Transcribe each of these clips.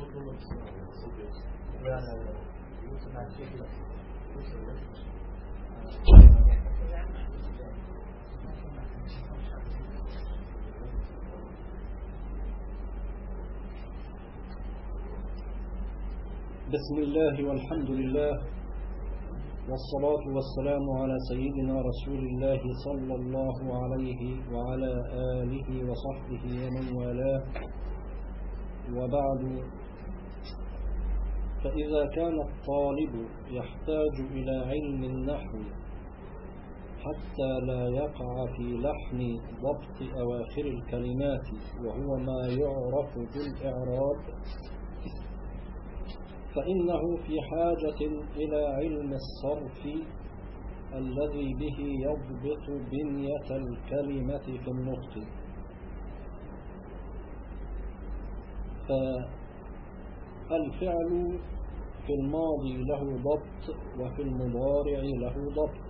بسم الله والحمد لله والصلاة والسلام على سيدنا رسول الله صلى الله عليه وعلى آله وصحبه ومن والاه، وبعد. فإذا كان الطالب يحتاج إلى علم النحو حتى لا يقع في لحن ضبط أواخر الكلمات وهو ما يعرف بالإعراب، فإنه في حاجة إلى علم الصرف الذي به يضبط بنية الكلمة في النطق. فالفعل في الماضي له ضبط وفي المضارع له ضبط.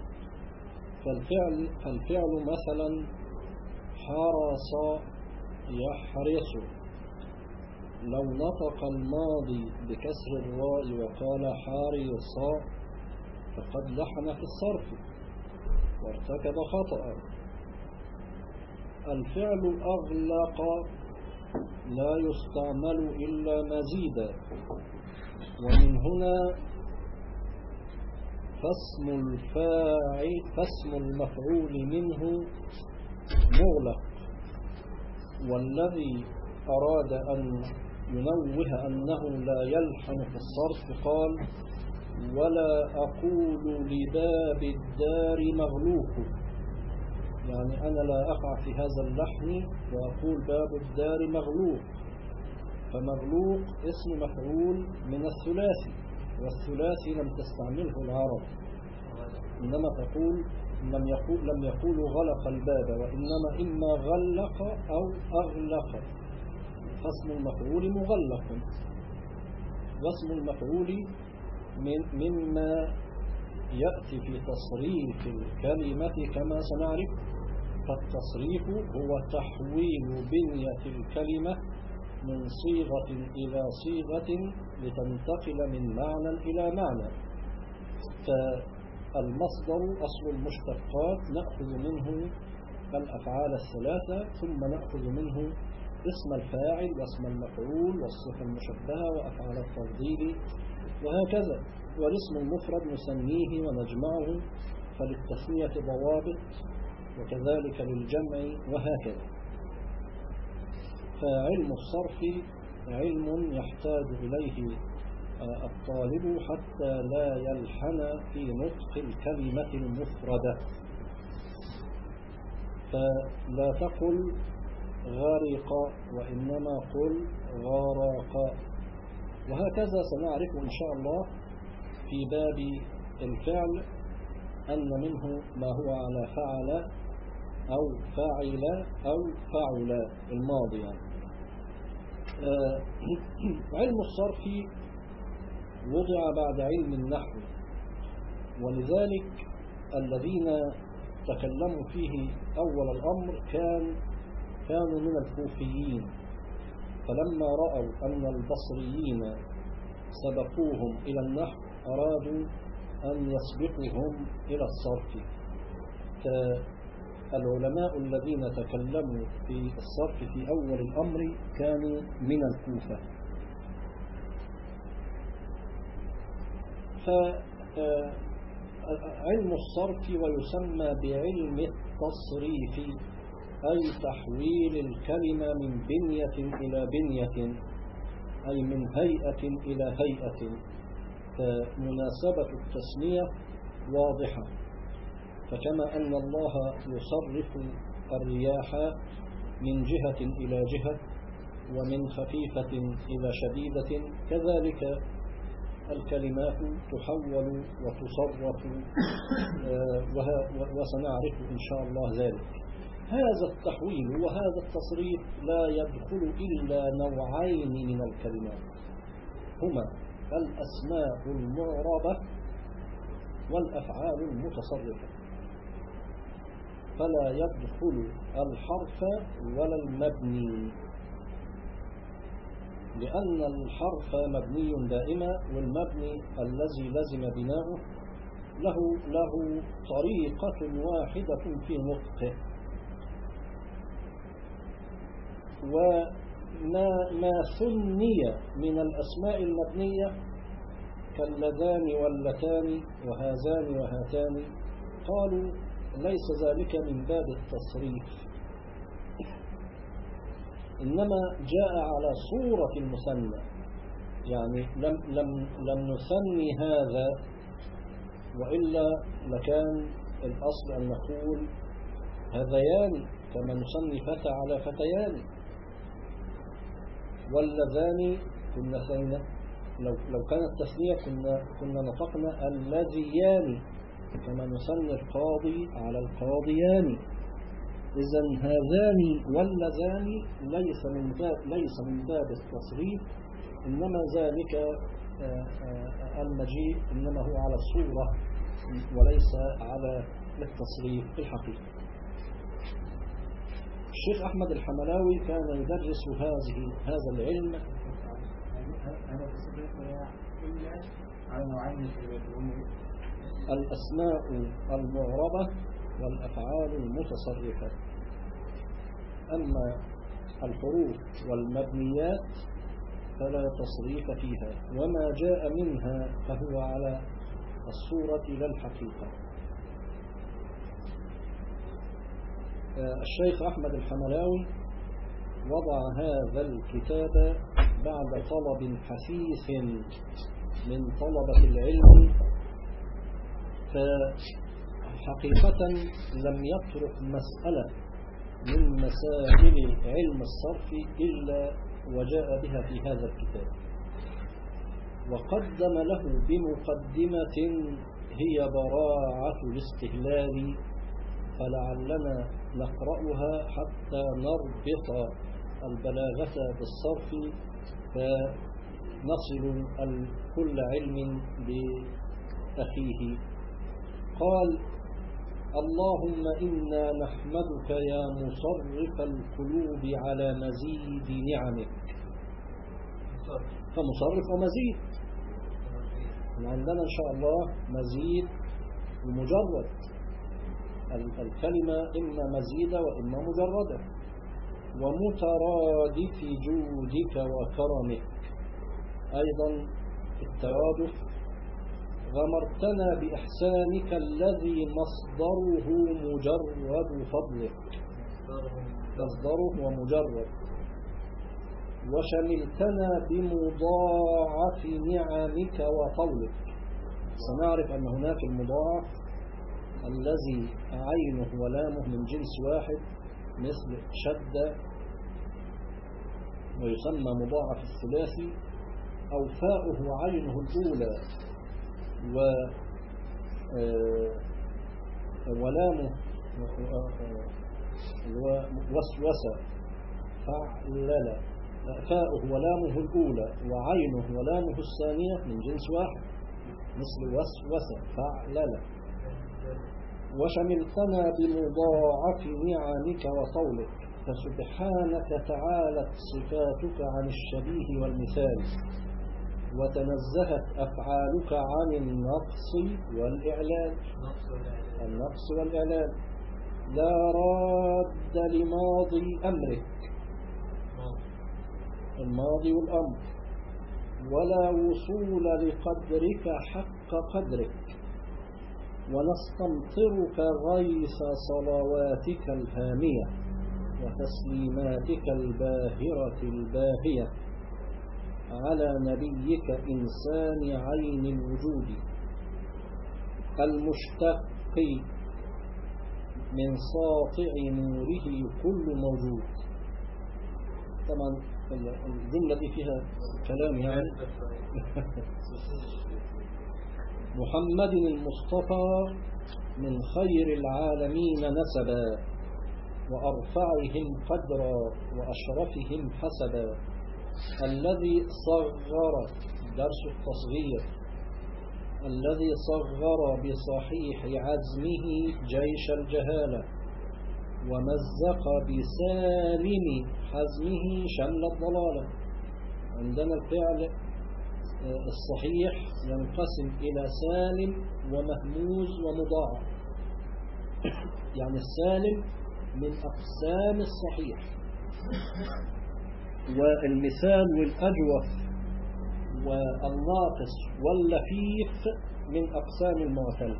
فالفعل مثلا حرص يحرص، لو نطق الماضي بكسر الراء وقال حارصا فقد لحن في الصرف وارتكب خطأ. الفعل أغلق لا يستعمل إلا مزيدا، ومن هنا فاسم المفعول منه مغلق. والذي أراد أن ينوه أنه لا يلحن في الصرف قال: ولا أقول لباب الدار مغلوق، يعني أنا لا أقع في هذا اللحن وأقول باب الدار مغلوق. فمغلوق اسم مفعول من الثلاثي، والثلاثي لم تستعمله العرب، إنما تقول لم يقولوا غلق الباب، وإنما إما غلق أو أغلق، فاسم المفعول مغلق. واسم المفعول مما يأتي في تصريف الكلمة كما سنعرف. فالتصريف هو تحويل بنية الكلمة من صيغة إلى صيغة لتنتقل من معنى إلى معنى. فالمصدر أصل المشتقات نأخذ منه الأفعال الثلاثة، ثم نأخذ منه اسم الفاعل واسم المفعول والصفة المشبهة وأفعال التفضيل وهكذا. والاسم المفرد نسميه ونجمعه، فللتسمية ضوابط وكذلك للجمع وهكذا. فعلم الصرف علم يحتاج إليه الطالب حتى لا يلحن في نطق الكلمة المفردة. فلا تقل غرق وإنما قل غرق. وهكذا سنعرف إن شاء الله في باب الفعل أن منه ما هو على فعل أو فاعل أو فعل الماضي. علم الصرف وضع بعد علم النحو، ولذلك الذين تكلموا فيه أول الأمر كانوا من الكوفيين، فلما رأوا أن البصريين سبقوهم إلى النحو أرادوا أن يسبقوهم إلى الصرف. فالعلماء الذين تكلموا في الصرف في أول الأمر كانوا من الكوفة. فعلم الصرف ويسمى بعلم التصريف، أي تحويل الكلمة من بنية إلى بنية، أي من هيئة إلى هيئة. فمناسبة التسمية واضحة. فكما أن الله يصرف الرياح من جهة إلى جهة ومن خفيفة إلى شديدة، كذلك الكلمات تحول وتصرف، وسنعرف إن شاء الله ذلك. هذا التحويل وهذا التصريف لا يدخل إلا نوعين من الكلمات، هما الأسماء المعربة والأفعال المتصرفة. فلا يدخل الحرف ولا المبني. لأن الحرف مبني دائما، والمبني الذي لزم بناؤه له طريقة واحدة في نطقه. وما ثني من الأسماء المبنية كاللذان واللتان وهذان وهاتان قالوا ليس ذلك من باب التصريف، إنما جاء على صورة المثنى، يعني لم نثني هذا، وإلا لكان الأصل أن نقول هذيان كما نثني فتى على فتيان، واللذان لو كانت تثنية كنا نطقنا الذيان كما نثني القاضي على القاضيان. إذن هذان واللذان ليس من باب التصريف، إنما ذلك المجيء إنما هو على الصورة وليس على التصريف في الحقيقة. الشيخ أحمد الحملاوي كان يدرس هذا العلم الأسماء المعربة والأفعال المتصرفة، أما الحروف والمبنيات فلا تصريف فيها، وما جاء منها فهو على الصورة لا الحقيقة. الشيخ أحمد الحملاوي وضع هذا الكتاب بعد طلب حثيث من طلبة العلم، فحقيقة لم يترك مسألة من مسائل علم الصرف إلا وجاء بها في هذا الكتاب، وقدم له بمقدمة هي براعة الاستهلال، فلعلنا نقرأها حتى نربط البلاغة بالصرف فنصل كل علم بأخيه. قال: اللهم إنا نحمدك يا مصرف القلوب على مزيد نعمك. فمصرف ومزيد، عندنا إن شاء الله مزيد ومجرد، الكلمة إما مزيدة وإما مجردة. ومترادف جودك وكرمك، أيضا الترادف: غمرتنا بإحسانك الذي مصدره مجرد فضلك، مصدره ومجرد. وشملتنا بمضاعف نعمك وطولك. سنعرف أن هناك المضاعف الذي عينه ولامه من جنس واحد مثل شدة ويسمى مضاعف الثلاثي، أو فاؤه وعينه الأولى ولامه وسوسة فعلل، فاؤه ولامه الأولى وعينه ولامه الثانية من جنس واحد مثل وسوسة فعلل. وشملتنا بمضاعف نعمك وطولك، فسبحانك تعالت صفاتك عن الشبيه والمثال، وتنزهت أفعالك عن النقص والإعلان. لا راد لماضي أمرك، الماضي والأمر، ولا وصول لقدرك حق قدرك. ونستمطرك غيث صلواتك الهامية وتسليماتك الباهرة الباهية على نبيك إنسان عين الوجود المشتق من ساطع نوره كل موجود. طبعا الجملة دي فيها كلام يعني. محمد المصطفى من خير العالمين نسبا، وأرفعهم قدرا وأشرفهم حسبا، الذي صغر، درس التصغير، الذي صغر بصحيح عزمه جيش الجهالة، ومزق بسالم حزمه شمل الضلالة، عندنا الفعل الصحيح ينقسم إلى سالم ومهموز ومضاعف. يعني السالم من أقسام الصحيح، والمثال والأجوف والناقص واللفيف من أقسام المعتل.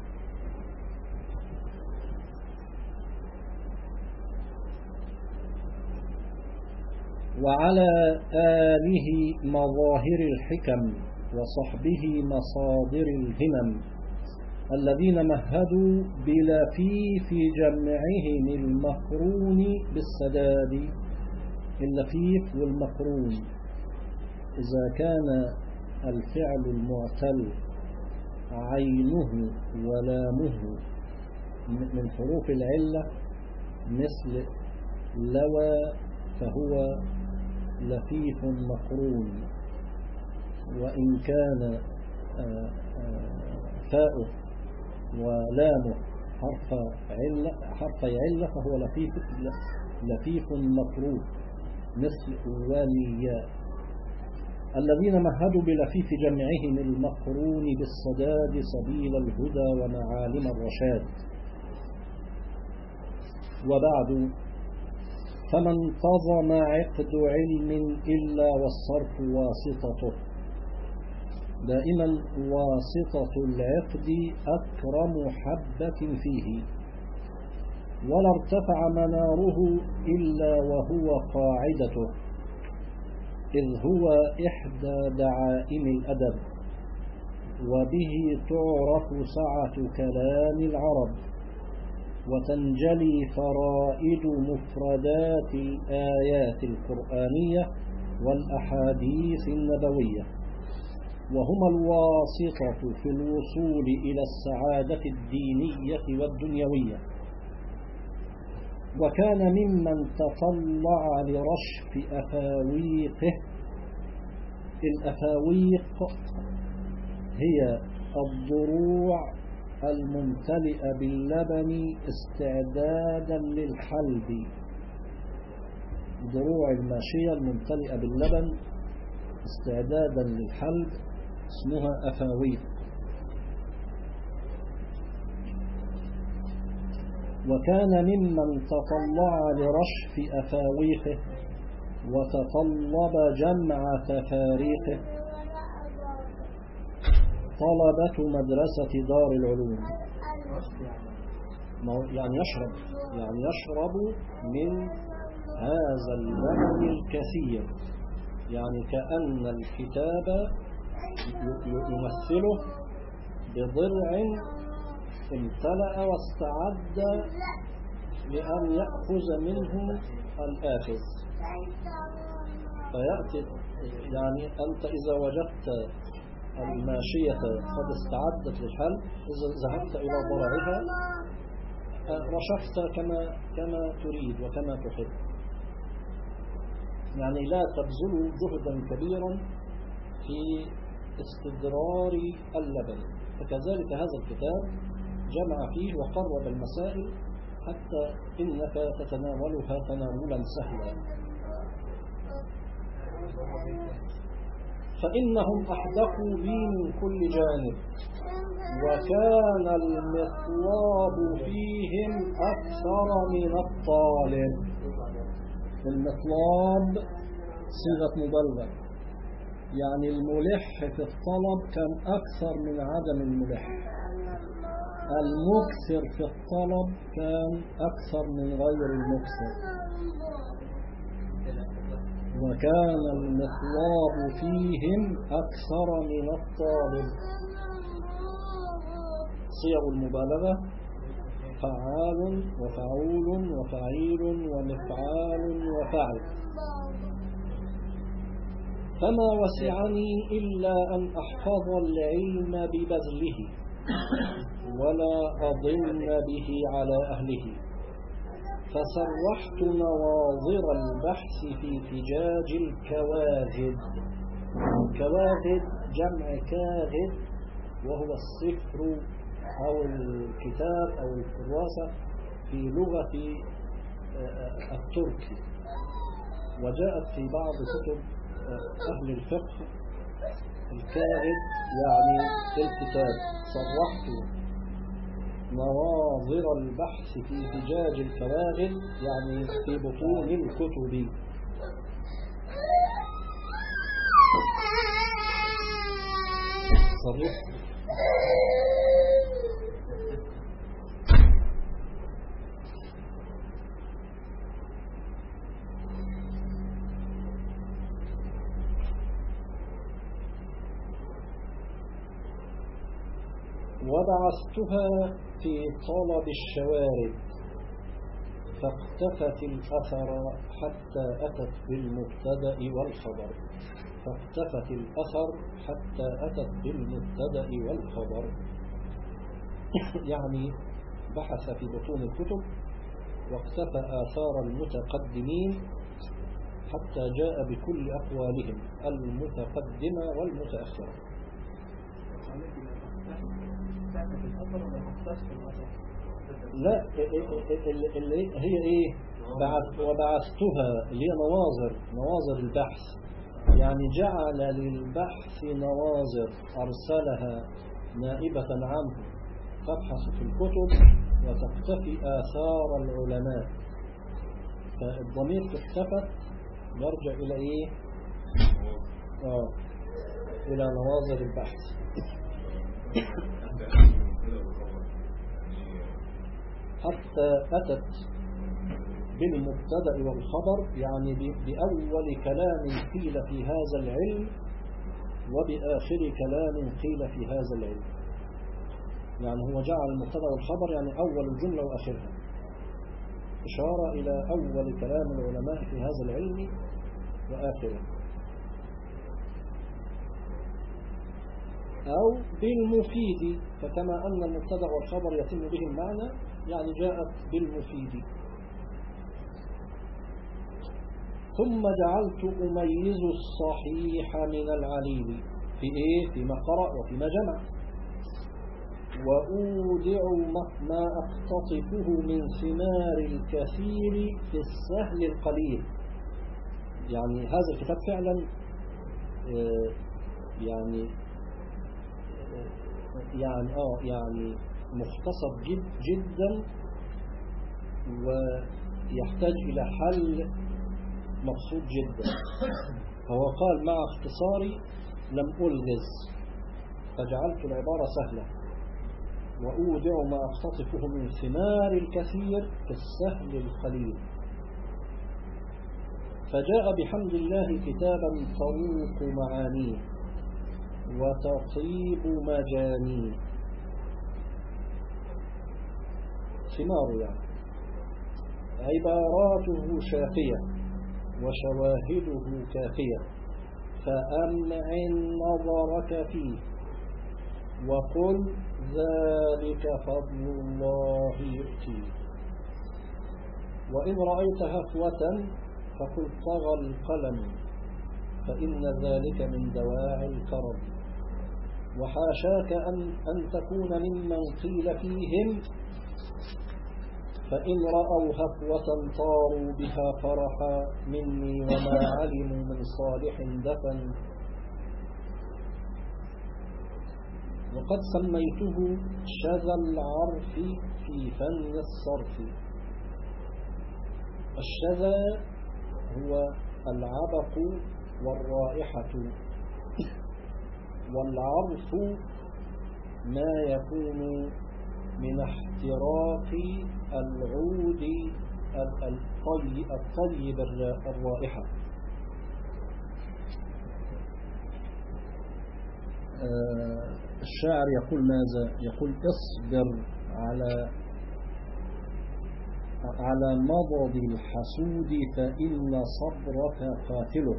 وعلى آله مظاهر الحكم وصحبه مصادر الهمم الذين مهدوا بلفيف جمعهم المقرون بالسداد. اللفيف والمقرون إذا كان الفعل المعتل عينه ولامه من حروف العلة مثل لوى فهو لفيف مقرون، وإن كان فاؤه ولامه حرف علة فهو لفيف مقرون مثل وليا. الذين مهدوا بلفيف جمعهم المقرون بالصداد سبيل الهدى ومعالم الرشاد. وبعد، فما انتظم عقد علم إلا والصرف واسطته. دائما واسطة العقد أكرم حبة فيه، ولا ارتفع مناره إلا وهو قاعدته، إذ هو إحدى دعائم الأدب، وبه تعرف سعة كلام العرب، وتنجلي فرائد مفردات الآيات القرآنية والأحاديث النبوية، وهما الواسطة في الوصول إلى السعادة الدينية والدنيوية. وكان ممن تطلع لرشف أفاويقه. الأفاويق هي الضروع الممتلئة باللبن استعدادا للحلب. ضروع الماشية الممتلئة باللبن استعدادا للحلب اسمها أفاويق. وكان ممن تطلع لرشف أفاويقه وتطلب جمع تفاريقه طلبة مدرسة دار العلوم. يعني يشرب من هذا اللبن الكثير، يعني كأن الكتاب يمثله بضرع امتلأ واستعد لأن يأخذ منه الآخذ. فيأتي يعني أنت إذا وجدت الماشية قد استعدت للحلب، إذا ذهبت إلى ضرعها رشفت كما تريد وكما تحب، يعني لا تبذل جهدا كبيرا في استدرار اللبن. فكذلك هذا الكتاب جمع فيه وقرب المسائل حتى إنك تتناولها تناولا سهلا. فإنهم أحدقوا بي من كل جانب، وكان المطلاب فيهم أكثر من الطالب. المطلاب صيغة مبالغة، يعني الملح في الطلب كان أكثر من عدم الملح، المكثر في الطلب كان أكثر من غير المكثر. وكان المطلاب فيهم أكثر من الطالب. صيغ المبالغة فعال وفعول وفعيل ومفعال وفعل. فما وسعني إلا أن أحفظ العلم ببذله ولا أضن به على أهله، فسرحت نواظر البحث في فجاج الكواغد. الكواغد جمع كاغد، وهو السفر أو الكتاب أو الكراسة في لغة التركي، وجاءت في بعض كتب أهل الفقه الكائد يعني الكتاب. صرحت نواظر البحث في فجاج الكوائد يعني في بطون الكتب. صرحت وبعثتها في طلب الشوارد فاقتفت الأثر حتى أتت بالمبتدأ والخبر. فاقتفت الأثر حتى أتت بالمبتدأ والخبر يعني بحث في بطون الكتب واقتفى آثار المتقدمين حتى جاء بكل أقوالهم المتقدمة والمتأخرة. لا اللي هي ايه وبعثتها اللي هي نواظر البحث يعني جعل للبحث نواظر أرسلها نائبة عنه تبحث في الكتب وتقتفي آثار العلماء. فالضمير اختفت يرجع إلى إيه إلى نواظر البحث. حتى أتت بالمبتدأ والخبر يعني بأول كلام قيل في هذا العلم وبآخر كلام قيل في هذا العلم. يعني هو جعل المبتدأ والخبر يعني أول الجملة وآخرها إشارة إلى أول كلام العلماء في هذا العلم وآخره. أو بالمفيد فكما أن المبتدأ والخبر يتم به المعنى يعني جاءت بالمفيد. ثم جعلت أميز الصحيح من العليل في إيه؟ فيما قرأ وفيما جمع. وأودع ما أقتطفه من ثمار الكثير في السهل القليل. يعني هذا الكتاب فعلا يعني مختصر جدا ويحتاج إلى حل مقصود جدا. فهو قال مع اختصاري لم ألغز فجعلت العبارة سهلة. وأودع ما أقتطفه من ثمار الكثير في السهل القليل. فجاء بحمد الله كتابا طريق معانيه وتطيب مجانيه. ثمار يعني عباراته شافية وشواهده كافية. فأمعن نظرك فيه وقل ذلك فضل الله يؤتيه. وإن رأيت هفوة فقل طغى القلم فإن ذلك من دواعي الكرم. وحاشاك أن تكون ممن قيل فيهم فإن رأوا هفوة طاروا بها فرحا مني وما علموا من صالح دفن. وقد سميته شذا العرف في فن الصرف. الشذا هو العبق والرائحة، والعرف ما يكون من احتراق العود الطيب الرائحة. الشاعر يقول ماذا؟ يقول اصبر على مضض الحسود فإن صبرك قاتله.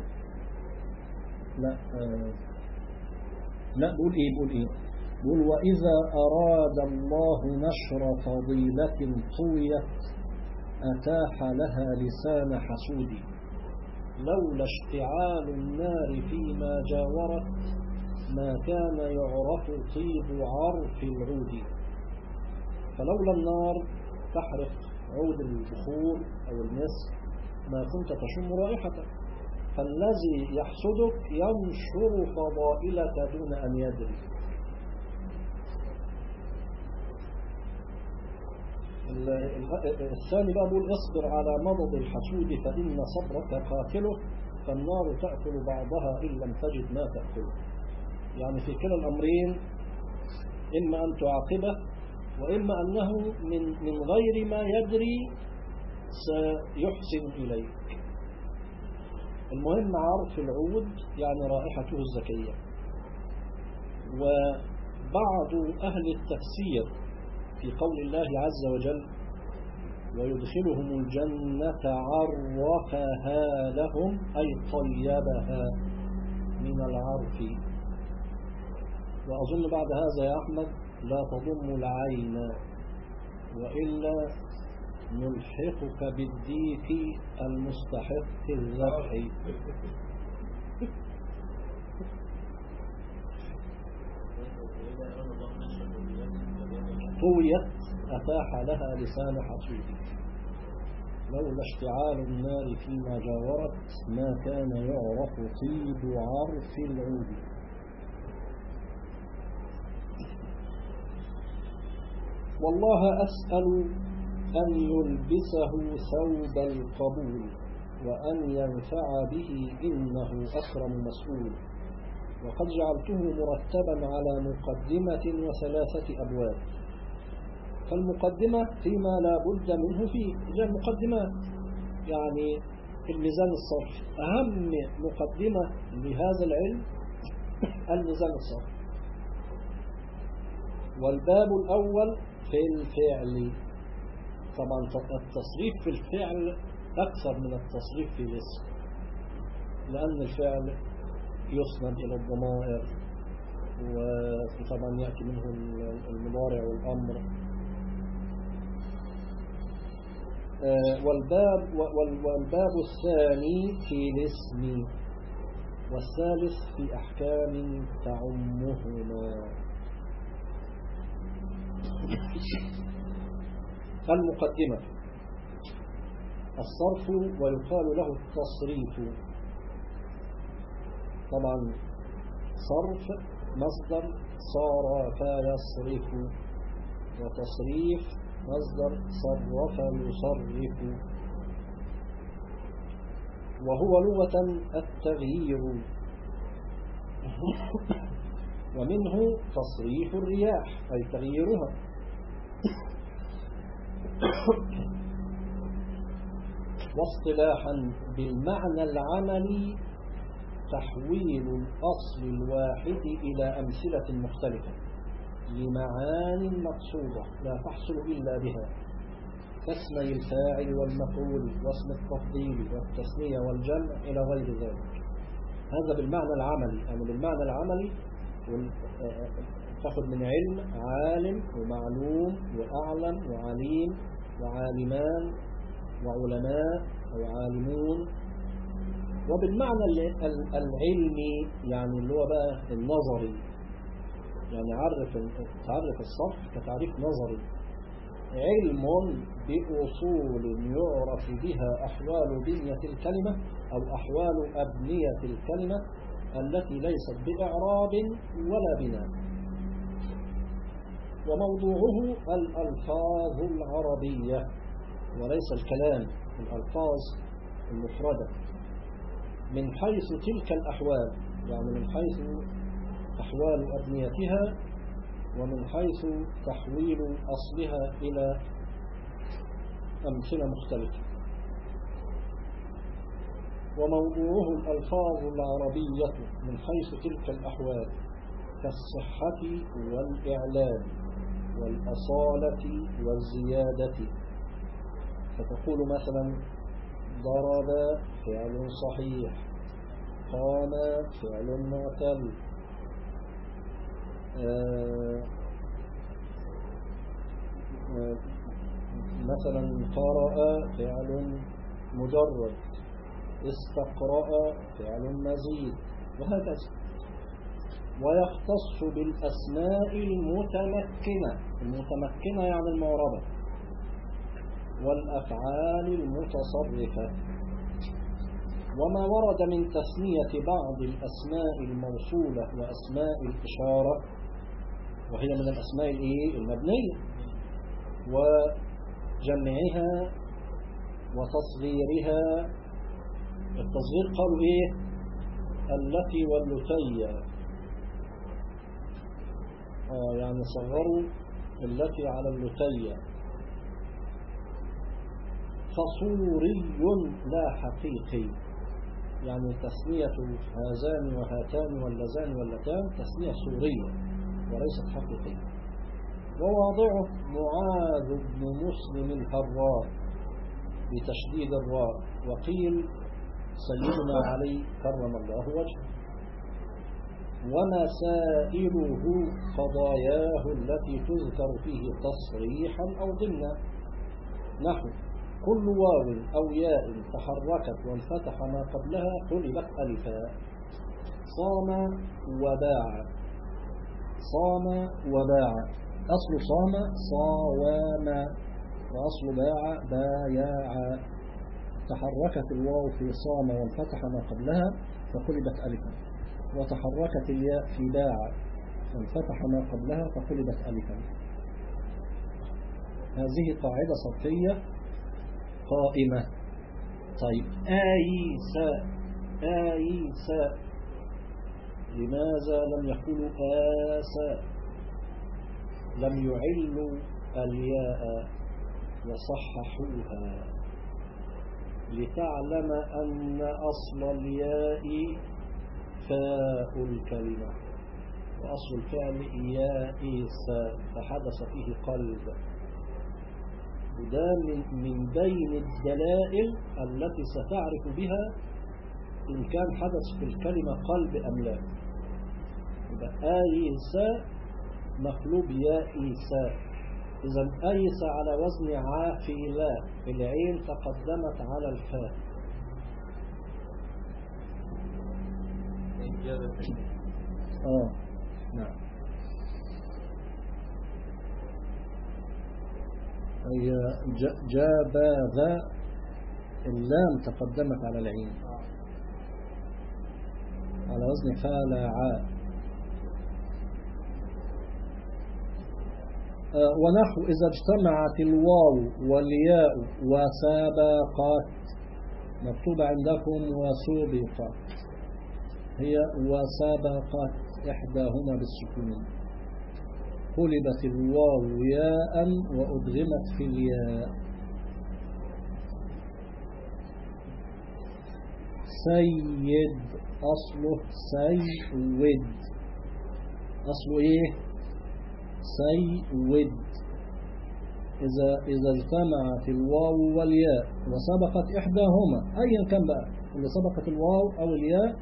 لا بقول ايه بقول وإذا أراد الله نشر فضيلة طويت أتاح لها لسان حسود. لولا اشتعال النار فيما جاورت ما كان يعرف طيب عرف العود. فلولا النار تحرق عود البخور أو المسك ما كنت تشم رائحته. فالذي يحسدك ينشر فضائلك دون أن يدري. الثاني بقى بيقول اصبر على مضض الحسود فإن صبرك قاتله، فالنار تأكل بعضها إن لم تجد ما تأكله. يعني في كلا الأمرين إما أن تعاقبه وإما أنه من غير ما يدري سيحسن إليك. المهم عرف العود يعني رائحته الزكية. وبعض أهل التفسير في قول الله عز وجل ويدخلهم الجنة عرفها لهم أي طيبها من العرف. وأظن بعد هذا يا أحمد لا تضم العين وإلا نلحقك بالديك المستحق الذبح. طويت أتاح لها لسان حصيد، لولا اشتعال النار فيما جاورت ما كان يعرف طيب عرف العود. والله أسأل أن يلبسه ثوب القبول وأن ينفع به إنه أكرم مسؤول. وقد جعلته مرتبا على مقدمة وثلاثة أبواب. فالمقدمة فيما لا بد منه فيه، إذا المقدمات يعني الميزان الصرفي، أهم مقدمة لهذا العلم الميزان الصرفي. والباب الأول في الفعل، طبعا التصريف في الفعل أكثر من التصريف في الاسم، لأن الفعل يسند إلى الضمائر وطبعا يأتي منه المضارع والأمر. والباب الثاني في الاسم، والثالث في أحكام تعمهما. المقدمة الصرف ويقال له التصريف. طبعا صرف مصدر صار فيصرف، وتصريف مصدر صرف يصرف. وهو لغة التغيير، ومنه تصريف الرياح أي تغييرها. واصطلاحا بالمعنى العملي تحويل الأصل الواحد إلى أمثلة مختلفة لمعان مقصودة لا تحصل إلا بها، كاسمي الفاعل والمفعول واسم التفضيل والتثنية والجمع إلى غير ذلك. هذا بالمعنى العملي، يعني بالمعنى العملي تأخذ من علم عالم ومعلوم وأعلم وعليم وعالمان وعلماء وعالمون. وبالمعنى العلمي يعني اللي هو بقى النظري، يعني تعرف الصرف كتعريف نظري، علم بأصول يعرف بها أحوال بنية الكلمة أو أحوال أبنية الكلمة التي ليست بإعراب ولا بناء. وموضوعه الألفاظ العربية وليس الكلام، الألفاظ المفردة من حيث تلك الأحوال، يعني من حيث أحوال أبنيتها ومن حيث تحويل أصلها إلى أمثلة مختلفة. وموضوعه الألفاظ العربية من حيث تلك الأحوال كالصحة والإعلان والأصالة والزيادة. فتقول مثلا ضرب فعل صحيح، قام فعل معتل، مثلا قرأ فعل مجرد، استقرأ فعل مزيد، وهكذا. ويختص بالأسماء المتمكنة يعني المعربة، والأفعال المتصرفة. وما ورد من تسمية بعض الأسماء الموصولة وأسماء الإشارة وهي من الأسماء المبنية وجمعها وتصغيرها. التصغير قالوا التي واللتي، يعني صغروا التي على اللتي. فصوري لا حقيقي، يعني تسمية هذان وهاتان واللذان واللتان تسمية صورية وليست حقيقية. وواضعه معاذ بن مسلم الهراء بتشديد الراء، وقيل سيدنا علي كرم الله وجهه. ومسائله قضاياه التي تذكر فيه تصريحا أو ضمنا، نحو كل واو أو ياء تحركت وانفتح ما قبلها قلبت ألفا. صام وباع، صام وباع، أصل صام صاوام، وأصل باع باياع. تحركت الواو في صام وانفتح ما قبلها فقلبت ألفا، وتحركت الياء في باع وانفتح ما قبلها فقلبت ألفا. هذه قاعدة صرفية قائمة. طيب آيسا، آيسا، لماذا لم يقولوا آسا؟ لم يعلوا الياء وصححوها لتعلم أن أصل الياء فاء الكلمة، وأصل الفعل يائس، فحدث فيه قلب. وده من بين الدلائل التي ستعرف بها إن كان حدث في الكلمة قلب أم لا. يبقى آيس مقلوب يائس. إذا آيس على وزن عافلا، العين تقدمت على الفاء. نعم، هي جاباذ اللام تقدمت على العين على وزن فالعاء. ونحو إذا اجتمعت الواو والياء وسابقات، مكتوب عندكم وسابقات، هي وسابقات إحداهما بالسكون، قلبت الواو ياء وأدغمت في الياء. سيد أصله سيود، أصله سيود. إذا اجتمعت الواو والياء وسبقت إحداهما، أيا كان بقى اللي سبقت الواو أو الياء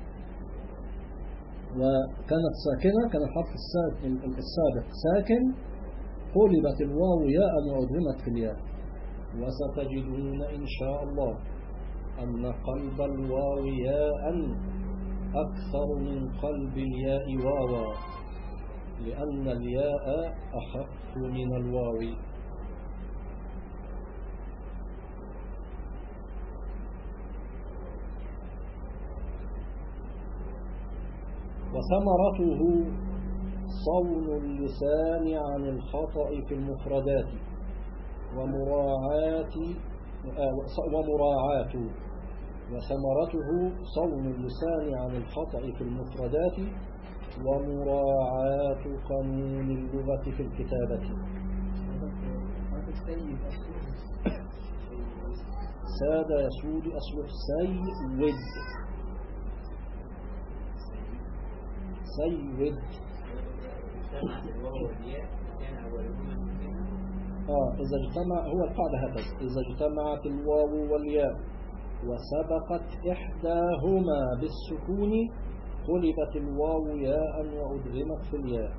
وكانت ساكنة، كان الحرف السابق ساكن، قلبت الواو ياء وأدغمت في الياء. وستجدون إن شاء الله أن قلب الواو ياء أكثر من قلب الياء واوا، لأن الياء أخف من الواو. وثمرته صون اللسان عن الخطأ في المفردات ومراعاة. وثمرته صون اللسان عن الخطأ في المفردات ومراعاة قانون اللغة في الكتابة. ساد يسود أصله سيود، سيود. إذا اجتمع، هو القاعدة هكذا، إذا اجتمعت الواو والياء وسبقت إحداهما بالسكون قلبت الواو ياء وأدغمت في الياء.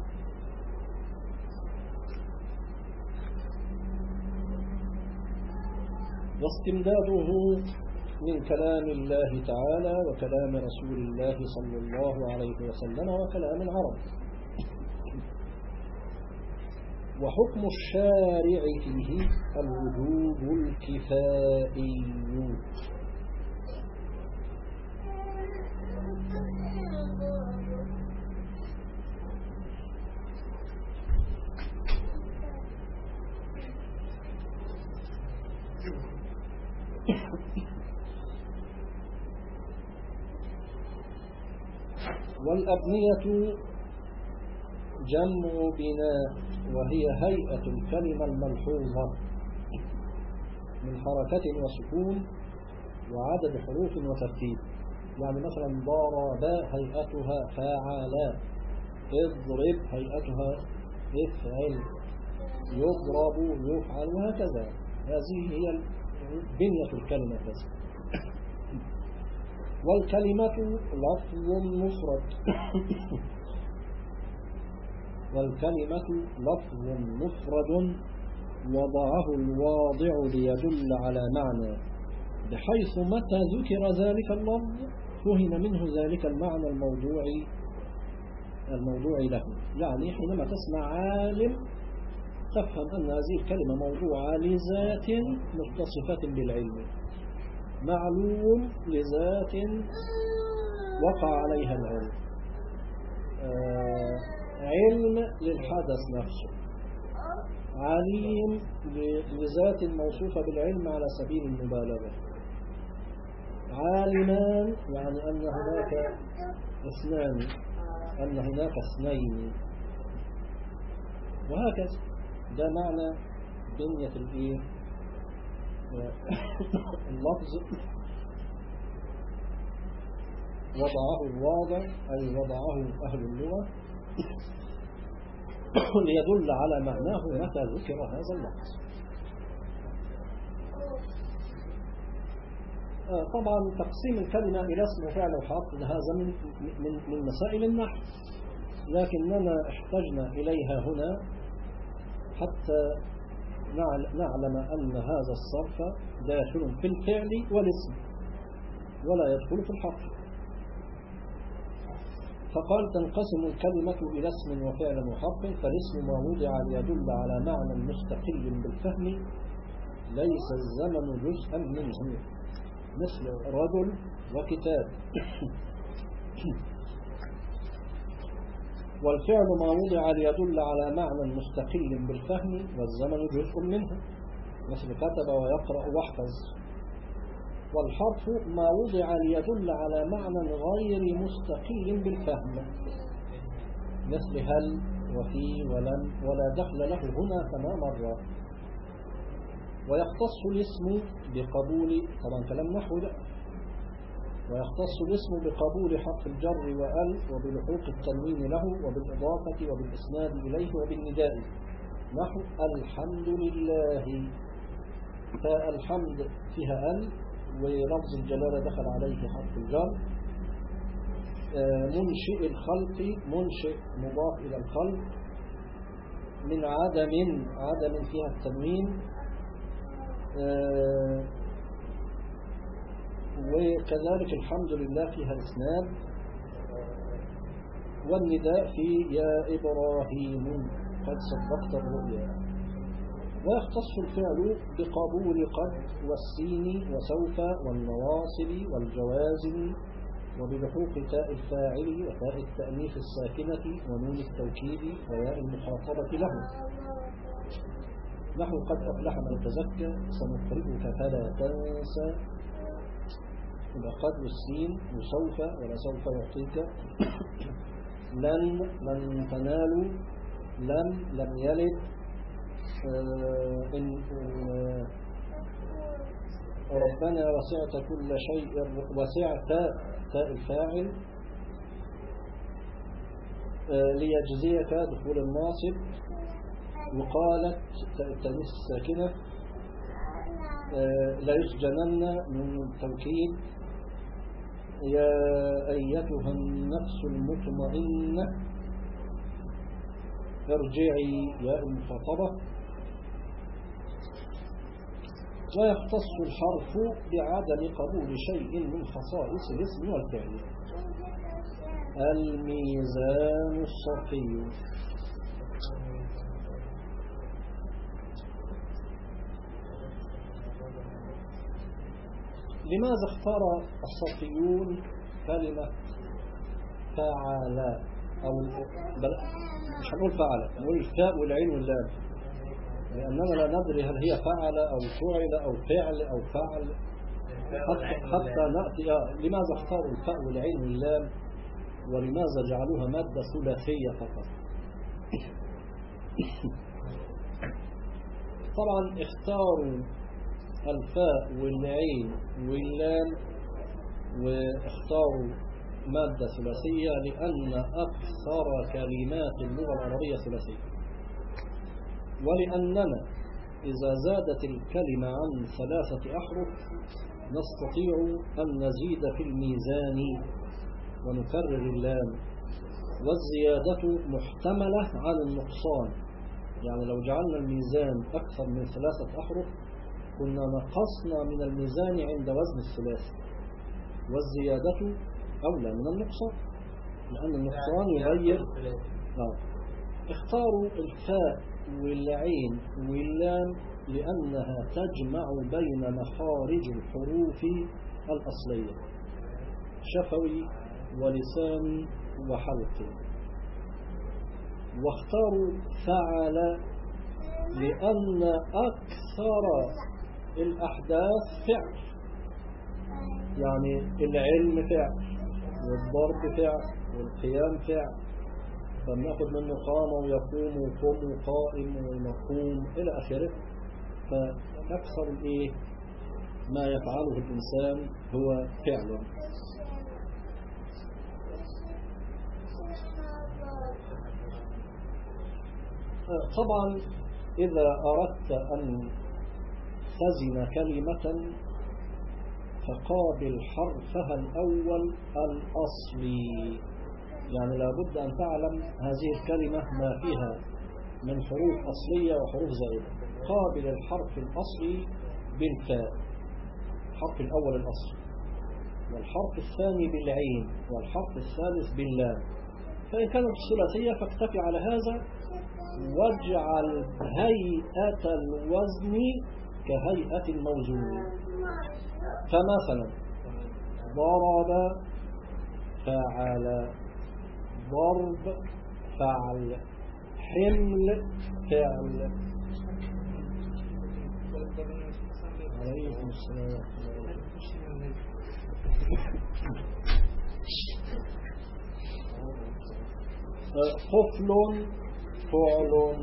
واستمداده من كلام الله تعالى وكلام رسول الله صلى الله عليه وسلم وكلام العرب. وحكم الشارع فيه الوجوب الكفائي، والأبنية جمع بناء، وهي هيئة الكلمة الملحوظة من حركة وسكون وعدد حروف وترتيب. يعني مثلا ضرب هيئتها فاعل، اضرب هيئتها افعل، يضرب يفعل، وهكذا. هذه هي بنية الكلمة كذا. والكلمة لفظ مفرد والكلمة لفظ مفرد وضعه الواضع ليدل على معنى، بحيث متى ذكر ذلك اللفظ فهم منه ذلك المعنى الموضوع له. يعني حينما تسمع عالم تفهم أن هذه الكلمة موضوعة لذات متصفة بالعلم، معلوم لذات وقع عليها العلم، علم للحدث نفسه، عليم لذات موصوفة بالعلم على سبيل المبالغة، عالمان يعني أن هناك اثنان، أن هناك اثنين، وهكذا. ده معنى بنية اللفظ. وضعه الواضع أي وضعه أهل اللغة ليدل على معناه متى ذكر هذا اللفظ. طبعا تقسيم الكلمة إلى اسم وفعل وحرف هذا من مسائل النحو، لكننا احتجنا إليها هنا حتى نعلم أن هذا الصرف داخل في الفعل والاسم ولا يدخل في الحرف. فقال تنقسم الكلمة إلى اسم وفعل وحرف، فالاسم ما وضع ليدل على معنى مستقل بالفهم ليس الزمن جزءا منه، مثل رجل وكتاب. والفعل ما وضع ليدل على معنى مستقل بالفهم والزمن جزء منه، مثل كتب ويقرأ واحفظ. والحرف ما وضع ليدل على معنى غير مستقل بالفهم، مثل هل وفي ولم، ولا دخل له هنا كما مر. ويختص الاسم بقبول، طبعا كلام نحو ده، ويختص الاسم بقبول حرف الجر وأل وبلحوق التنوين له وبالإضافة وبالإسناد إليه وبالنداء، نحو الحمد لله، فالحمد فيها أل ولفظ الجلالة دخل عليه حرف الجر. منشئ الخلق، منشئ مضاف إلى الخلق، من عدم فيها التنوين، وكذلك الحمد لله فيها الإسناد. والنداء في يا إبراهيم قد صدقت الرؤيا. ويختص الفعل بقبول قد والسين وسوف والنواصب والجوازم وبلحوق تاء الفاعل وتاء التأنيث الساكنة ونون التوكيد وياء المخاطبة له، نحو قد أفلح من تزكى سنقرئك فلا تنسى، قد والسين وسوف ولا سوف يعطيك. لن تنالوا، لم يلد. ربنا وسعت كل شيء، وسعت تاء الفاعل ليجزيك دخول الناصب، وقالت تاء التأنيث الساكنة لا يسجنن من التوكيد. يا أيتها النفس المطمئنة ارجعي يا المخاطبة. ويختص الحرف بعدم قبول شيء من خصائص الاسم والفعل. الميزان الصرفي. لماذا اختار الصرفيون كلمة فعل، أو مش هنقول فعل، نقول الفاء والعين واللام، لأننا لا ندري هل هي فعل أو فعل أو فعل أو فعل، حتى نأتي لماذا اختاروا الفاء والعين واللام ولماذا جعلوها مادة ثلاثية فقط؟ طبعا اختاروا الفاء والعين واللام واختاروا مادة ثلاثية لأن أكثر كلمات اللغة العربية ثلاثية، ولأننا إذا زادت الكلمة عن 3 أحرف نستطيع أن نزيد في الميزان ونكرر اللام، والزيادة محتملة عن النقصان. يعني لو جعلنا الميزان أكثر من 3 أحرف كنا نقصنا من الميزان عند وزن الثلاثي، والزيادة أولى من النقصان لأن النقصان يغير. اختاروا الفاء والعين واللام لأنها تجمع بين مخارج الحروف الأصلية شفوي ولسان وحلق. واختاروا فعل لأن أكثر الأحداث فعل، يعني العلم فعل والضرب فعل والقيام فعل، فبناخد منه قام ويقوم وقم وقائم ومقوم إلى آخره. فأكثر ما يفعله الإنسان هو فعل. طبعا إذا أردت أن تزن كلمة فقابل حرفها الأول الأصلي، يعني لابد أن تعلم هذه الكلمة ما فيها من حروف أصلية وحروف زائدة. قابل الحرف الأصلي بالفاء، الحرف الأول الأصلي، والحرف الثاني بالعين، والحرف الثالث باللام. فإن كانت ثلاثية فاكتفي على هذا واجعل هيئة الوزن كهيئة الموزون. فمثلا ضرب فعل، ضرب فعل، حمل فعل. عليكم السلام. قفل فعل،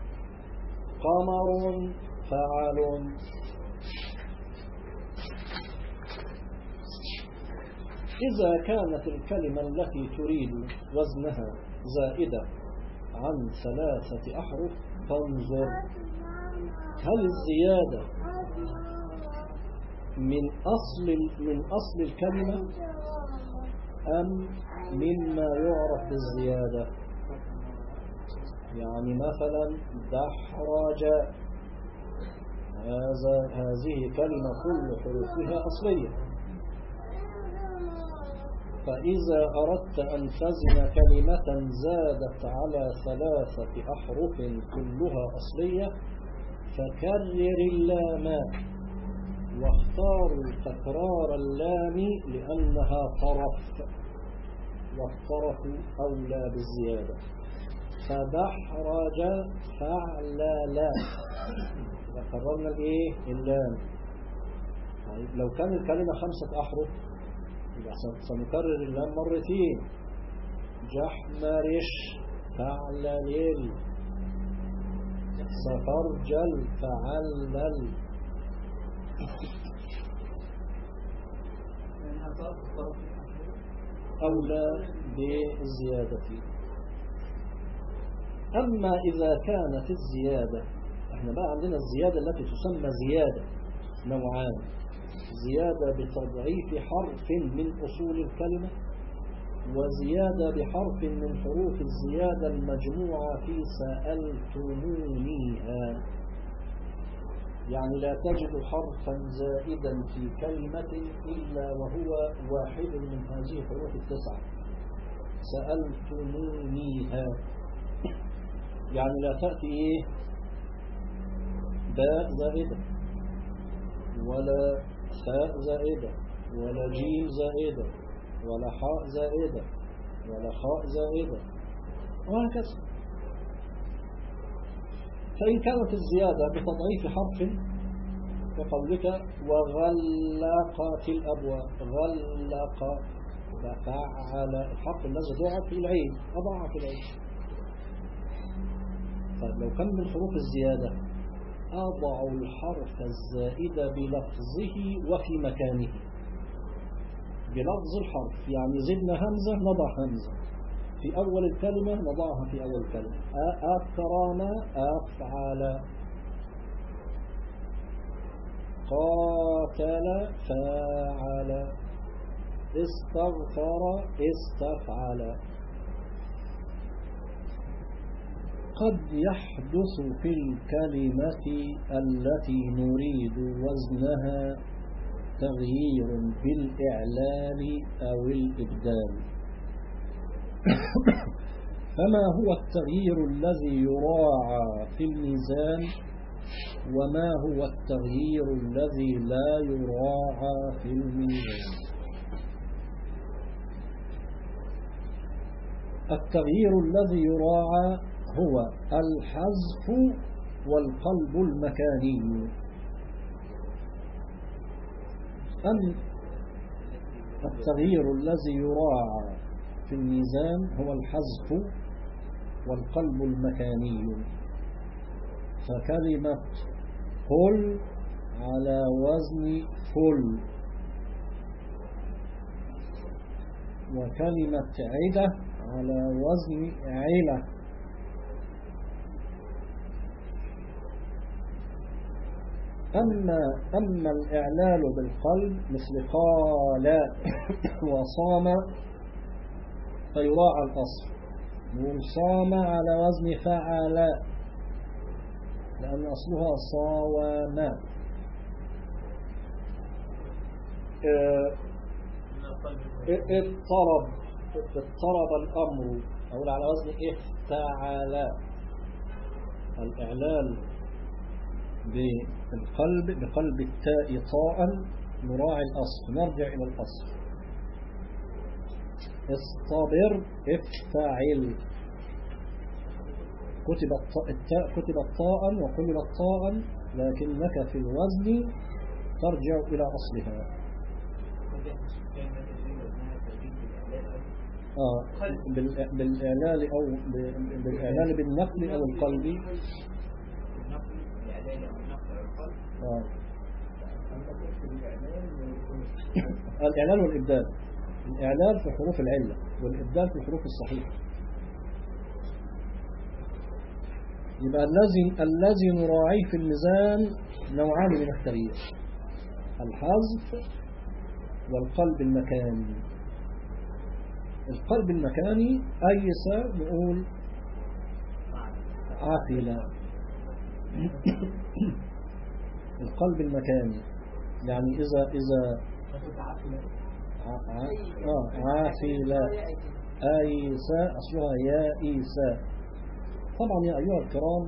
قمر فعل. إذا كانت الكلمة التي تريد وزنها زائدة عن 3 أحرف فانظر هل الزيادة من أصل الكلمة أم مما يعرف بالزيادة. يعني مثلا دحرج، هذه كلمة كل حروفها أصلية، فإذا أردت أن تزن كلمة زادت على 3 أحرف كلها أصلية فكرر اللام، واختاروا تكرار اللام لأنها طرف، والطرف أولى بالزيادة. فدحرج فعلل، كررنا اللام. لو كان الكلمة 5 أحرف سنكرر اللام مرتين. جحمرش فعلل، سفرجل فعلل. أولى بالزيادة. أما إذا كانت الزيادة، احنا بقى عندنا الزيادة التي تسمى زيادة نوعان: زيادة بتضعيف حرف من أصول الكلمة، وزيادة بحرف من حروف الزيادة المجموعة في سألتمونيها. يعني لا تجد حرفا زائدا في كلمة إلا وهو واحد من هذه الحروف 9. سألتمونيها يعني لا تأتي باء زائدة ولا ثاء زائدة ولا جيم زائدة ولا حاء زائدة ولا خاء زائدة وهكذا. فإن كانت الزيادة بتضعيف حرف كقولك وغلقت الأبواب، غلق فعل، الحرف الذي ضاع في العين، أضاع في العين. طيب لو كان من حروف الزيادة أضع الحرف الزائد بلفظه وفي مكانه، بلفظ الحرف، يعني زدنا همزة نضع همزة في أول الكلمة، نضعها في أول الكلمة. أكرم أفعل، قاتل فاعل، استغفر استفعل. قد يحدث في الكلمة التي نريد وزنها تغيير بالإعلال أو الإبدال. فما هو التغيير الذي يراعى في الميزان، وما هو التغيير الذي لا يراعى في الميزان؟ التغيير الذي يراعى هو الحذف والقلب المكاني. أم التغيير الذي يراعى في الميزان هو الحذف والقلب المكاني. فكلمة قل على وزن فل، وكلمة عدة على وزن علة. أما الإعلال بالقلب مثل قال وصام فيراعى الأصل، وصام على وزن فعل لأن أصلها صاوم. اضطرب الأمر أو على وزن افتعل. الإعلال بالقلب بقلب التاء طاء نراعي الأصل، نرجع إلى الأصل. اصطبر افتعل، كتبت طاء وقلبت طاء، لكنك في الوزن ترجع إلى أصلها. بالإعلال أو بالإعلال بالنقل أو القلب. الإعلال والإبدال، الإعلال في حروف العلة والإبدال في الحروف الصحيحة. يبقى الذي نراعيه في الميزان نوعان من التغيير: الحذف والقلب المكاني. القلب المكاني أيس نقول عافلة. القلب المكاني يعني إذا عافلة أيس أصلها يائسة. طبعا يا أيها الكرام،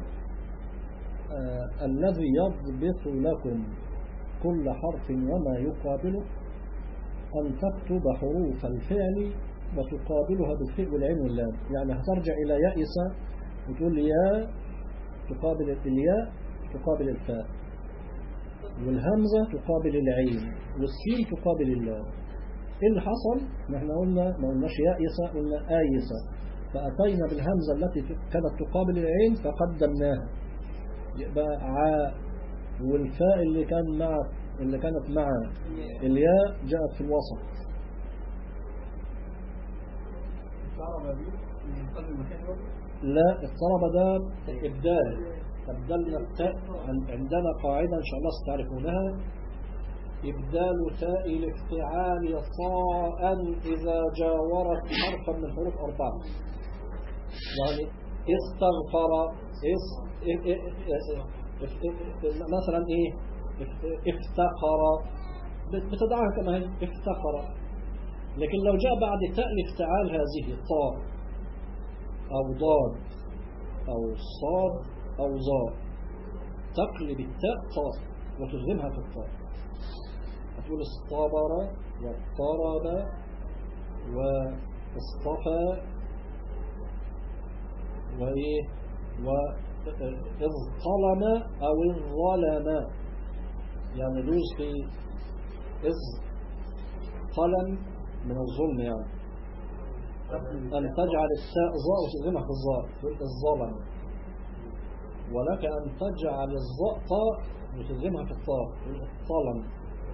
الذي يضبط لكم كل حرف وما يقابله أن تكتب حروف الفعل وتقابلها بالفعل والعين واللام. يعني هترجع إلى يائس وتقول يا تقابل الياء تقابل الفاء، والهمزة تقابل العين، والسين تقابل اللام. إيه اللي حصل؟ نحن قلنا ما قلناش يائسة، قلنا آيسة، فأتينا بالهمزة التي كانت تقابل العين فقدمناها، يبقى عاء، والفاء اللي كانت مع الياء جاءت في الوسط. لا، الطلب ده إبدال، أبدلنا التاء. عندنا قاعدة إن شاء الله ستعرفونها: إبدال تاء الافتعال طاء إذا جاورت حرفا من حروف أربعة. يعني استغفر مثلا إيه، افتقر بتدعها كما هي افتقر. لكن لو جاء بعد تاء الافتعال هذه طاء أو ضاد أو صاد أو ظاء، تقلب التاء طاء وتلغمها في الطاء، تقول اصطبر واضطرب واصطفى وإذ ظلم أو الظلم. يعني يجوز في قلم من الظلم، يعني أن تجعل الساء ظاء وتظلمها في الظاء تقول الظلم، ولك أن تجعل الظاء طاء وتظلمها في الطاء تقول الظلم.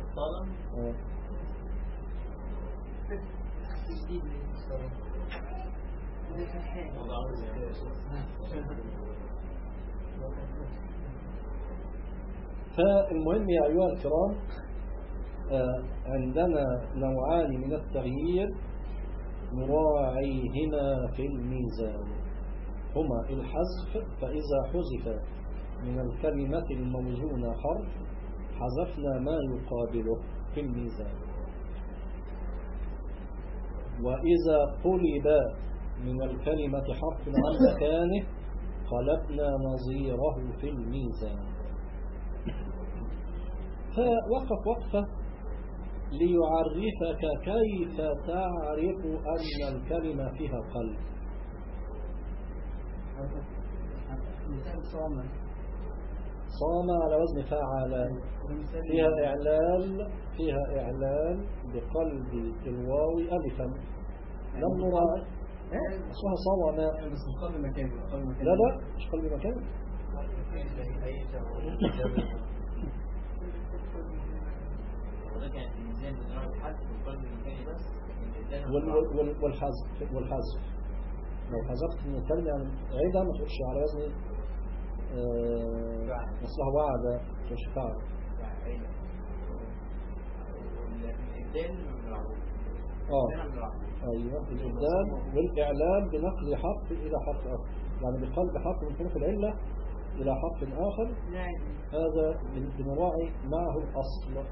فالمهم يا أيها الكرام، عندنا نوعان من التغيير نراعيهما في الميزان، هما الحذف، فإذا حذف من الكلمة الموزونة حرف حذفنا ما يقابله في الميزان، وإذا قلب من الكلمة حرف عن مكانه قلبنا نظيره في الميزان. فوقف وقفة ليعرفك كيف تعرف أن الكلمة فيها قلب. صام على وزن فعل، فيها إعلال بقلب الواو ألفا، لم نراعي اسمها صام. لا مش قلب مكان. والحذف لو حذفت من الكلمة يعني عيدها ما تقولش على وزن مصلحة وعد مش فعل. ايوه الإبدال والإعلام بنقل حرف إلى حرف آخر، يعني بقلب حرف من حروف العلة إلى حرف آخر، هذا بنراعي معه الأصل.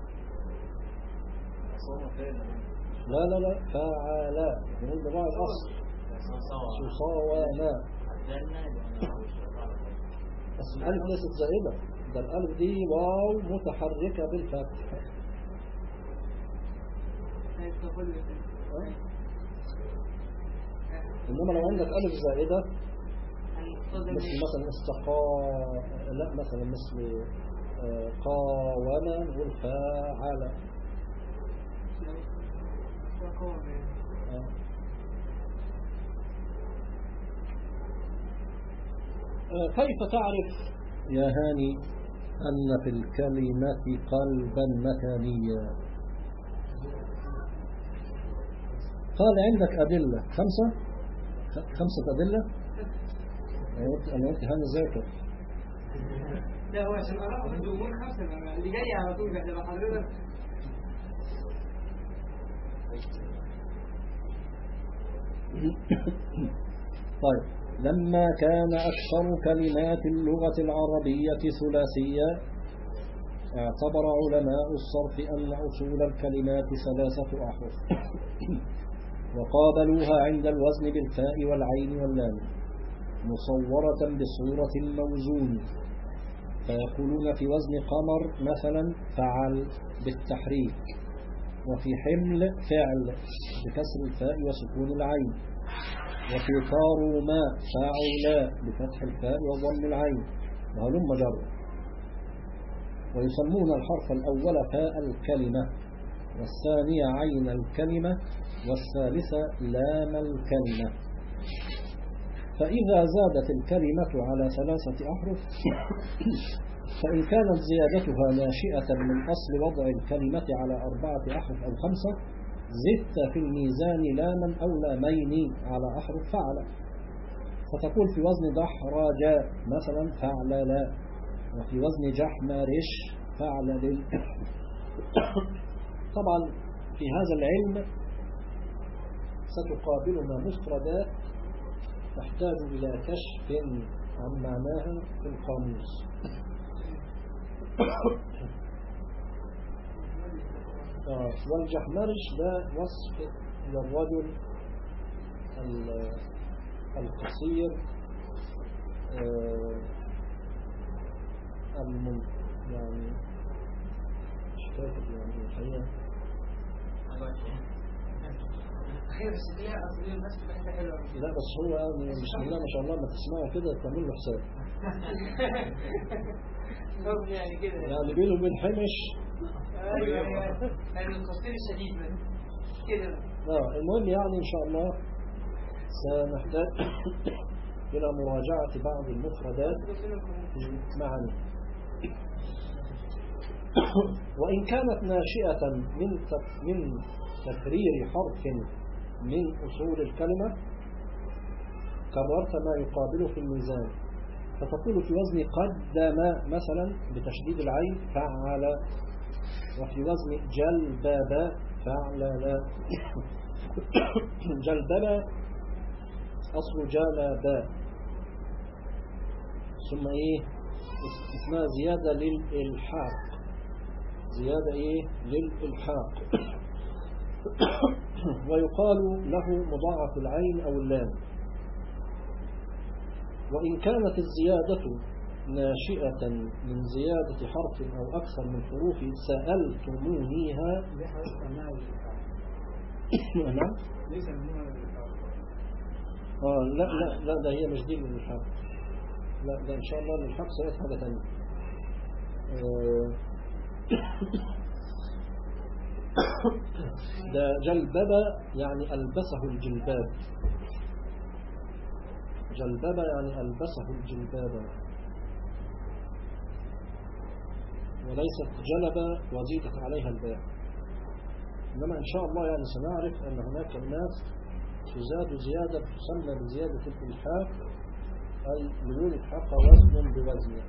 لا فعلا بنقول بنراعي الأصل صوانا، بس الألف ليست زائدة، ده الألف دي واو متحركة بالفتح. إنما لو عندك ألف زائدة مثل لا مثلا مثل قاوما نقول فاعل. كيف تعرف يا هاني أن في الكلمة قلبا مكانيا؟ قال عندك أدلة خمسة أدلة. أنا قلت هاني ذاكر. لا هو عشان أرى الجمهور خمسة اللي جاي على طول بعد حضرتك. طيب، لما كان أكثر كلمات اللغة العربية ثلاثية اعتبر علماء الصرف أن أصول الكلمات 3 أحرف وقابلوها عند الوزن بالفاء والعين واللام مصورة بصورة الموزون، فيقولون في وزن قمر مثلا فعل بالتحريك، وفي حمل فعل بكسر الفاء وسكون العين، وفي طاروما فاعلا بفتح الفاء وضم العين، وهلم جر. ويسمون الحرف الأول فاء الكلمة، والثانية عين الكلمة، والثالثة لام الكلمة. فإذا زادت الكلمة على 3 أحرف فإن كانت زيادتها ناشئة من أصل وضع الكلمة على 4 أحرف أو 5 زدت في الميزان لاما أو لامين على أحرف فعل، فتقول في وزن دحرج مثلا فعل لا، وفي وزن جحمرش فعل لل. طبعا في هذا العلم ستقابلنا مفردات تحتاج إلى كشف عن معناها في القاموس. والجحمرش ده وصف للرجل القصير يعني مش فاكر يعني الحقيقة لا بس هو يعني بسم الله ما شاء الله ما تسمعه كده تعمل له حساب. يعني كده يعني بينه وبين حمش. ايوه يعني القصير الشديد كده. المهم يعني إن شاء الله سنحتاج إلى مراجعة بعض المفردات معا. وإن كانت ناشئة من تكرير حرف من أصول الكلمة كررت ما يقابله في الميزان، فتقول في وزن قدم مثلا بتشديد العين فعل، وفي وزن جلبب فعلل. جلبب أصل جلب، ثم إيه اسمها زيادة للإلحاق، زيادة إيه للإلحاق. ويقال له مضاعف العين أو اللام. وإن كانت الزيادة ناشئة من زيادة حرف أو أكثر من حروف سألتمونيها. نعم. لا لا لا، ده هي مش دي للإلحاق، لا ده إن شاء الله للإلحاق سيأتي حاجة ثانية. ده جلبب يعني ألبسه الجلباب، جلبب يعني ألبسه الجلباب، وليست جلب وزيدت عليها الباء. إنما إن شاء الله يعني سنعرف أن هناك كلمات تزاد زيادة تسمى بزيادة الإلحاق، أي بدون إلحاق وزن بوزن.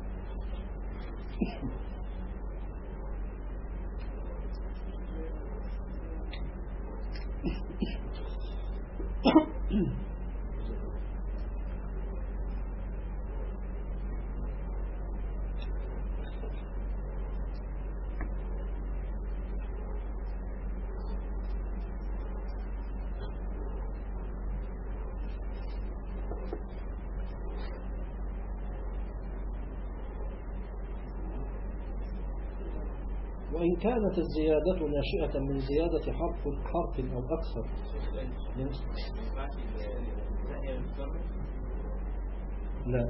وإن كانت الزيادة ناشئة من زيادة حرف أو أكثر لا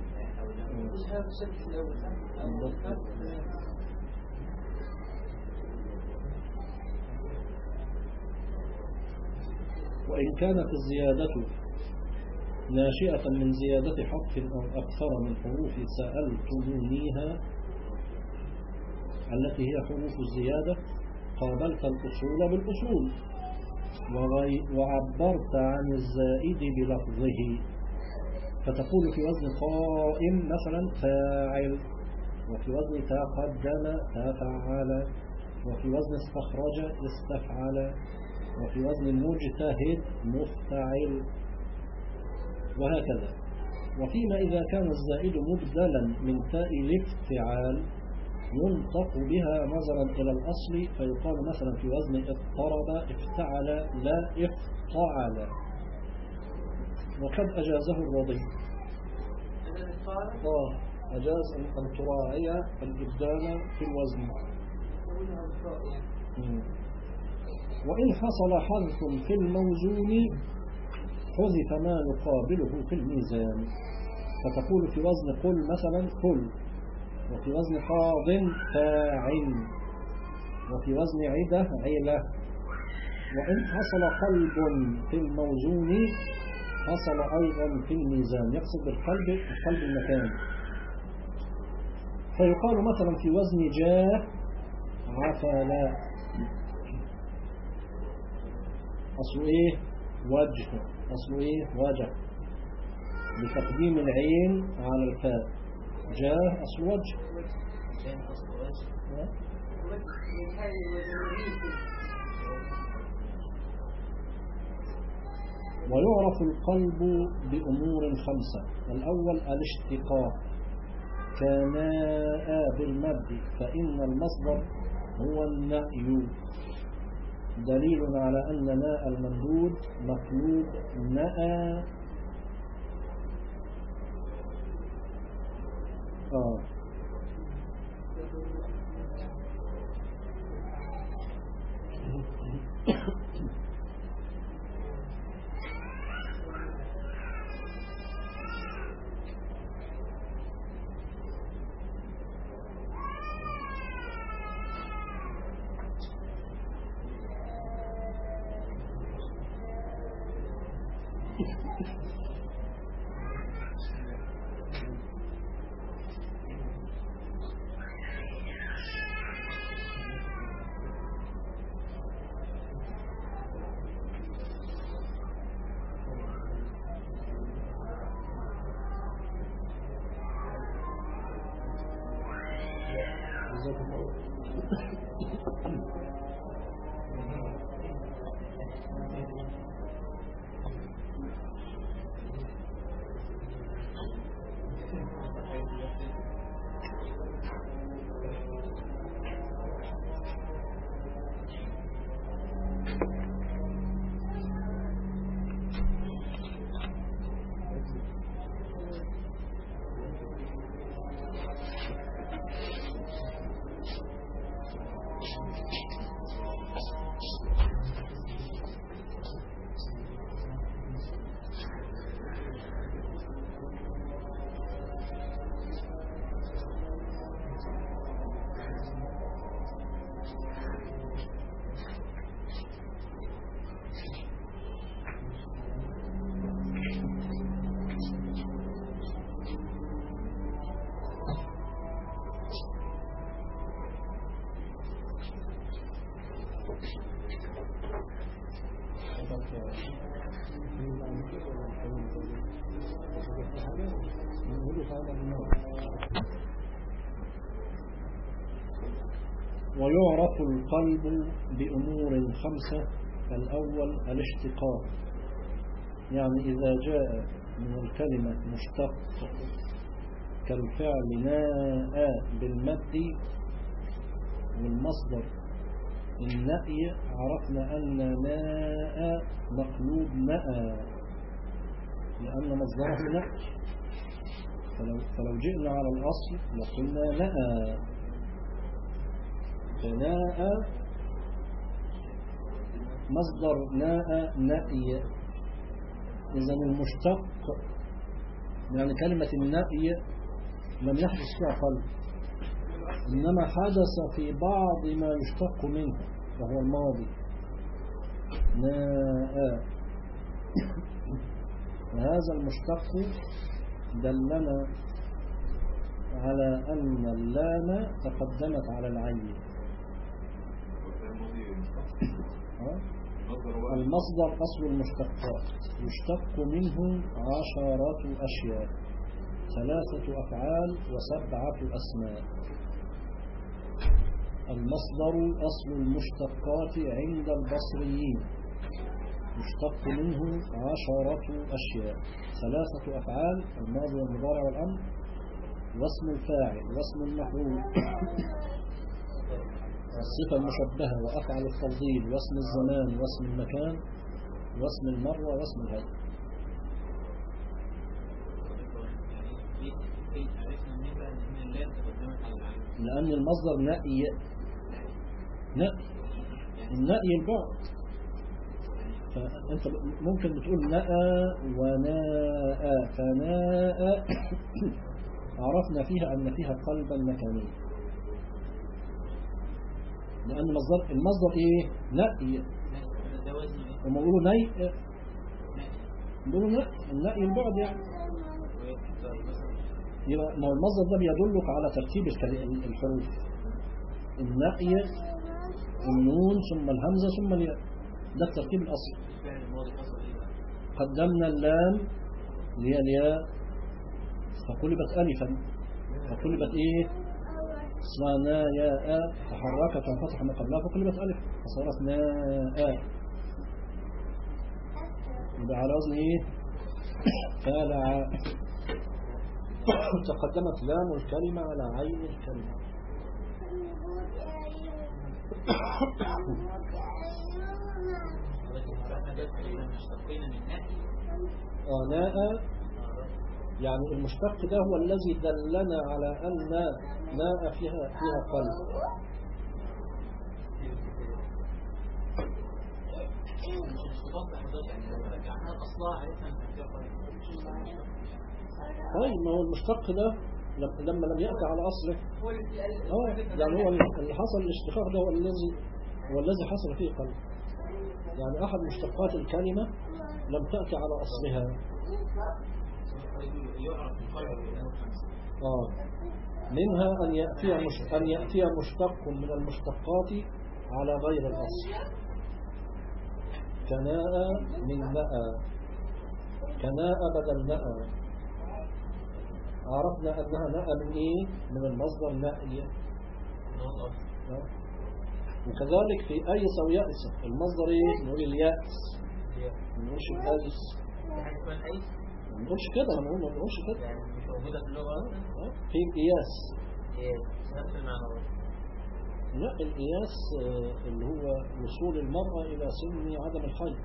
وإن كانت الزيادة ناشئة من زيادة حرف أو أكثر من حروف سألتمونيها التي هي حروف الزيادة قابلت الأصول بالأصول وعبرت عن الزائد بلفظه، فتقول في وزن قائم مثلا فاعل، وفي وزن تقدم تفعل، وفي وزن استخرج استفعل، وفي وزن مجتهد مفتعل، وهكذا. وفيما إذا كان الزائد مبدلا من تاء الافتعال ينطق بها نظرا إلى الأصل، فيقال مثلا في وزن اضطرب افتعل لا افتعل، وقد أجازه الرضي. أجاز أن تراعي الإبدال في الوزن. وإن حصل حذف في الموزون حذف ما يقابله في الميزان، فتقول في وزن قل مثلا قل، وفي وزن قاض فاعل، وفي وزن عدة عيلة. وإن حصل قلب في الموزون حصل أيضا في الميزان، يقصد بالقلب المكان، فيقال مثلا في وزن جاه عفلا، أصله إيه وجه، أصله إيه وجه، بتقديم العين على الفاء. جاه أصل وجه. ويعرف القلب بأمور 5. الأول الاشتقاق كناء بالمد، فإن المصدر هو النأي، دليل على أن ناء الممدود مقلوب نأى. ويعرف القلب بأمور 5. الأول الاشتقاق، يعني إذا جاء من الكلمة مشتق كالفعل ناء بالمد والمصدر النأي، عرفنا أن ناء مقلوب نأى لأن مصدره نأي، فلو جئنا على الأصل لقلنا نأى، فناء مصدر ناء نأي. إذا المشتق يعني كلمة النأي لم يحدث فيها قلب، إنما حدث في بعض ما يشتق منه وهو الماضي ناء. وهذا المشتق دلنا على أن اللام تقدمت على العين. المصدر أصل المشتقات يشتق منه 10 أشياء، 3 أفعال و7 أسماء. المصدر أصل المشتقات عند البصريين يشتق منه 10 أشياء، 3 أفعال الماضي والمضارع والأمر، واسم الفاعل واسم المفعول والصفة المشبهة وأفعل التفضيل واسم الزمان واسم المكان واسم المرة واسم الهيئة. لأن المصدر نأي، النأي البعد، فأنت ممكن بتقول نأى وناء، فناء عرفنا فيها أن فيها قلبا مكانيا، لأن المصدر إيه؟ نأي. هم يقولوا نأي، يقولوا نأي، النأي البعد يعني. يبقى ما المصدر ده بيدلك على ترتيب الحروف، النأي النون ثم الهمزة ثم الياء، ده الترتيب الأصلي. قدمنا اللام اللي هي الياء فقلبت ألفا، فقلبت إيه؟ صانا ياء، تحركت وانفتح ما قبلها فقلبت ألف فصارت ناء. يبقى على وزن إيه؟ فالع. تقدمت لام الكلمة على عين الكلمة. ناء يعني المشتق ده هو الذي دلنا على أن ناء فيها قلب. طيب ما هو المشتق ده لما لم يأتي على أصله يعني هو اللي حصل الاشتقاق ده هو الذي حصل فيه قلب. يعني أحد مشتقات الكلمة لم تأتي على أصلها. منها أن يأتي مشتق من المشتقات على غير الأصل، كناء من نأى، كناء بدل نأى، عرفنا أنها نأى من إيه؟ من المصدر نأي. وكذلك في أيس أو يأس المصدر إيه؟ نقول اليأس، ما نقولش الأيس، ما نقولش كده، ما نقولش كده، يعني مش موجودة في اللغة في الإياس. نفس المعنى. لا، الإياس اللي هو وصول المرأة إلى سن عدم الحيض.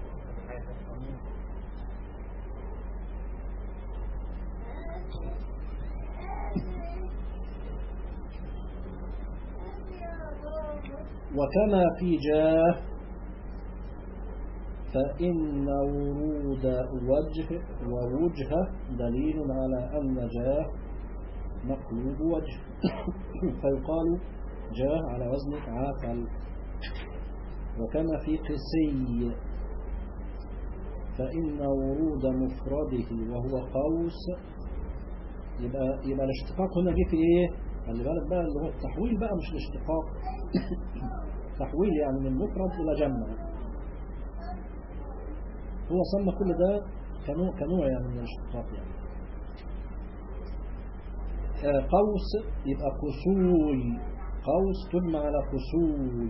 وكما في جاه فإن ورود وجه ووجه دليل على أن جاه مقلوب وجه فيقال جاه على وزن عاقل. وكما في قسي فإن ورود مفرده وهو قوس، يبقى الاشتقاق هنا جه في ايه؟ خلي بالك بقى اللي هو التحويل بقى، مش الاشتقاق تحويل يعني من مفرد إلى جمع. هو سمى كل ده كنوع يعني من الاشتقاق يعني. قوس يبقى قسوي، قوس تجمع على قسوي.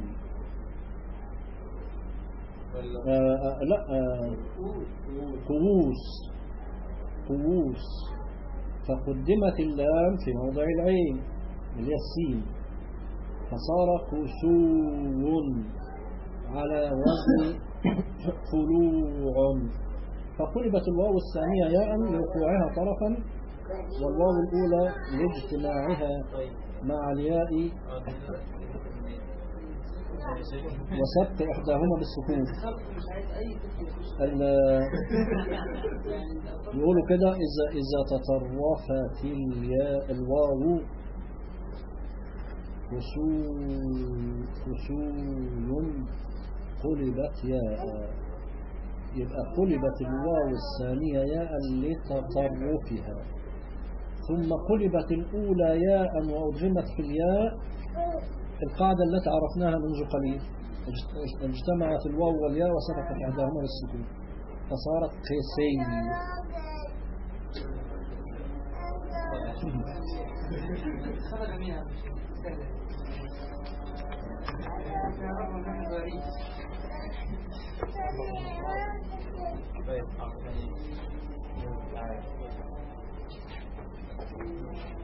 لا، قووس، قووس، فقدمت اللام في موضع العين اللي هي السين، فصار قسو على وزن فلوع، فقلبت الواو الثانية ياء لوقوعها طرفا، والواو الأولى لاجتماعها مع الياء وسبق إحداهما بالسكون. يقولوا كده إذا تطرفت الياء الواو فصول قلبت ياء، يبقى قلبت الواو الثانية ياء لتطرفها، ثم قلبت الأولى ياء وأدغمت في الياء، القاعدة التي عرفناها منذ قليل، اجتمعت الواو والياء وسبقت إحداهما بالسكون فصارت قسي.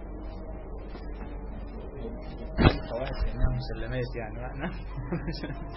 قواعد كأنها مسلمات يعني.